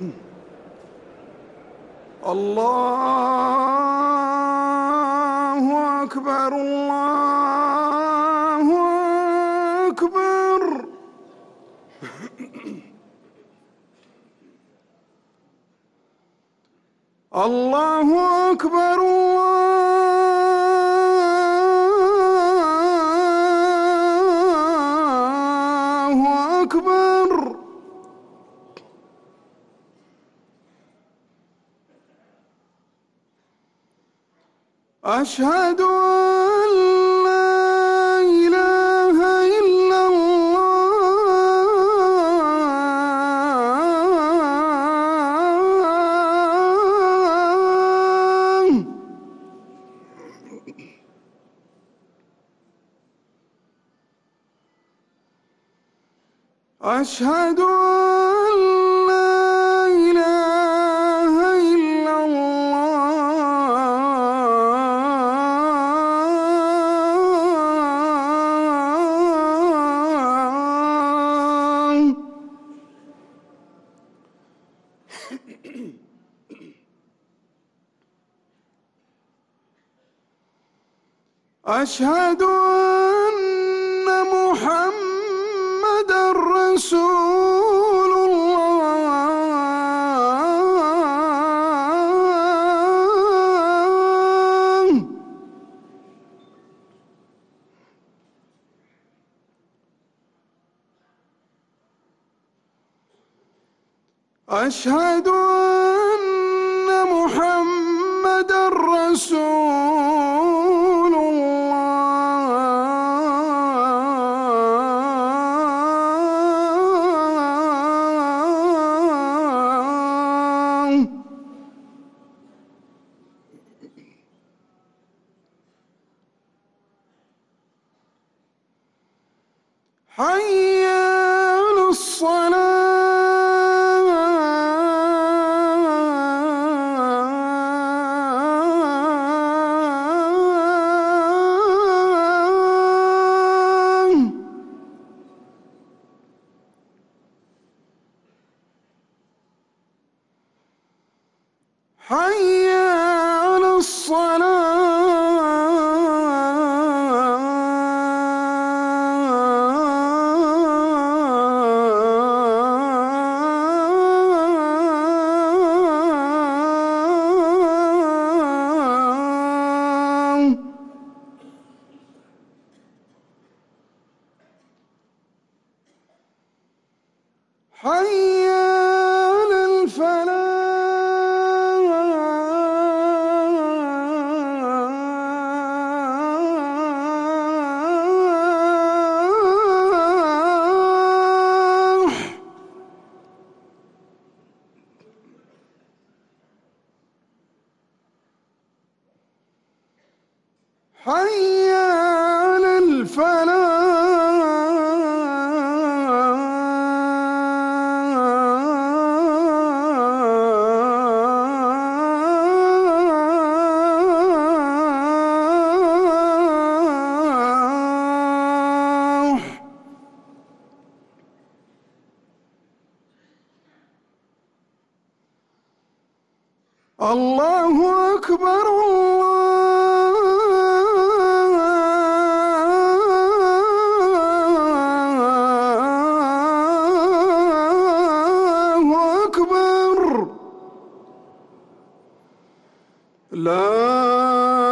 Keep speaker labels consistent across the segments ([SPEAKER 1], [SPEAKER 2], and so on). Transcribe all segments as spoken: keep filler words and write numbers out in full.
[SPEAKER 1] الله أكبر الله أكبر. الله أكبر الله أكبر. أشهد أن لا إله إلا الله. أشهد أن لا إله إلا الله. أشهد أن محمدًا رسول الله. أشهد أن محمدًا رسول الله. حي على الصلاة. حي على الصلاة. حي على الفلاح. حي على الفلاح. الله أكبر الله أكبر. لا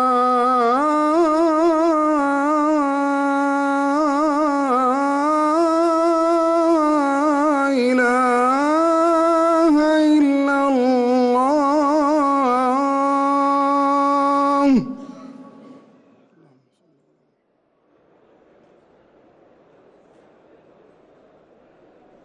[SPEAKER 1] إله إلا الله.